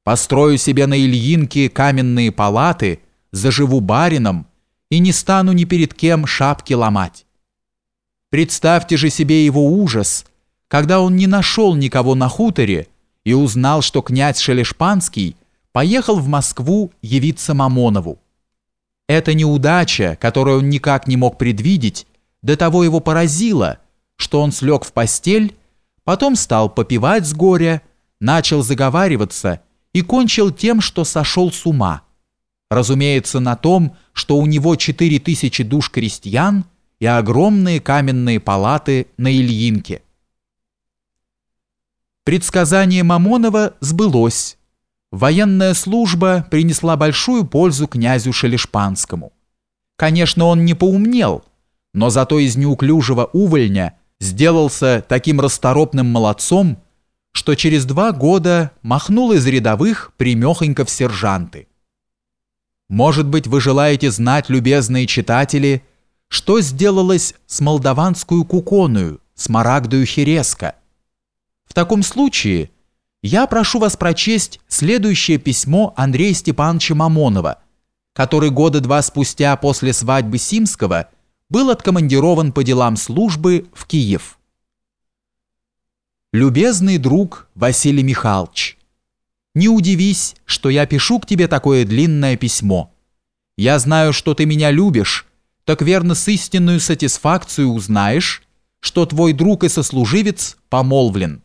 Построю себе на Ильинке каменные палаты, заживу барином и не стану ни перед кем шапки ломать. Представьте же себе его ужас, когда он не нашел никого на хуторе и узнал, что князь Шелешпанский поехал в Москву явиться Мамонову. Эта неудача, которую он никак не мог предвидеть, до того его поразила, что он слег в постель, потом стал попивать с горя, начал заговариваться и кончил тем, что сошел с ума. Разумеется, на том, что у него 4000 душ крестьян и огромные каменные палаты на Ильинке. Предсказание Мамонова сбылось. Военная служба принесла большую пользу князю Шелешпанскому. Конечно, он не поумнел, но зато из неуклюжего увольня сделался таким расторопным молодцом, что через 2 года махнул из рядовых прямехонько в сержанты. Может быть, вы желаете знать, любезные читатели, что сделалось с молдаванскую куконою, Смарагдою Хереско? В таком случае я прошу вас прочесть следующее письмо Андрея Степановича Мамонова, который 2 года спустя после свадьбы Симского был откомандирован по делам службы в Киев. «Любезный друг Василий Михайлович, не удивись, что я пишу к тебе такое длинное письмо. Я знаю, что ты меня любишь, так верно с истинную сатисфакцию узнаешь, что твой друг и сослуживец помолвлен.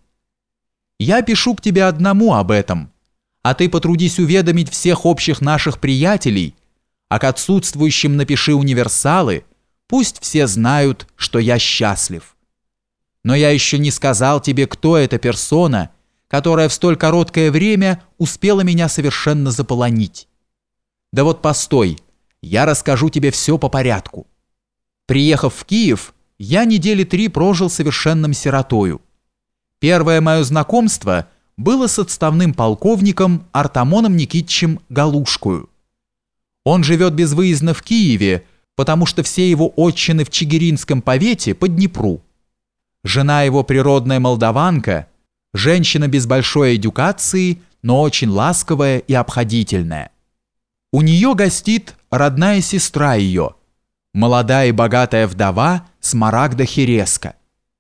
Я пишу к тебе одному об этом, а ты потрудись уведомить всех общих наших приятелей, а к отсутствующим напиши универсалы, пусть все знают, что я счастлив. Но я еще не сказал тебе, кто эта персона, которая в столь короткое время успела меня совершенно заполонить. Да вот постой, я расскажу тебе все по порядку. Приехав в Киев, я 3 недели прожил совершенным сиротою. Первое мое знакомство было с отставным полковником Артамоном Никитичем Галушкою. Он живет безвыездно в Киеве, потому что все его отчины в Чигиринском повете по Днепру. Жена его природная молдаванка, женщина без большой эдюкации, но очень ласковая и обходительная. У нее гостит родная сестра ее, молодая и богатая вдова Смарагда Хереско.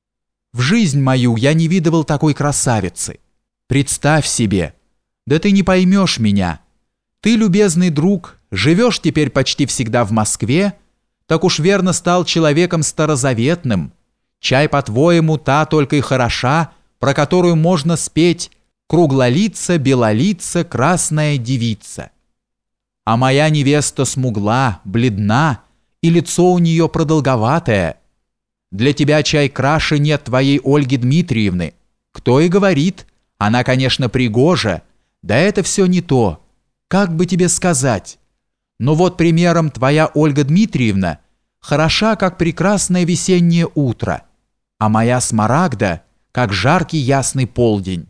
В жизнь мою я не видывал такой красавицы. Представь себе, да ты не поймешь меня. Ты, любезный друг, живешь теперь почти всегда в Москве, так уж верно стал человеком старозаветным. Чай, по-твоему, та только и хороша, про которую можно спеть «Круглолица, белолица, красная девица». А моя невеста смугла, бледна, и лицо у нее продолговатое. Для тебя, чай, краше нет твоей Ольги Дмитриевны. Кто и говорит, она, конечно, пригожа, да это все не то. Как бы тебе сказать? Но вот примером твоя Ольга Дмитриевна хороша, как прекрасное весеннее утро, а моя Смарагда, как жаркий ясный полдень.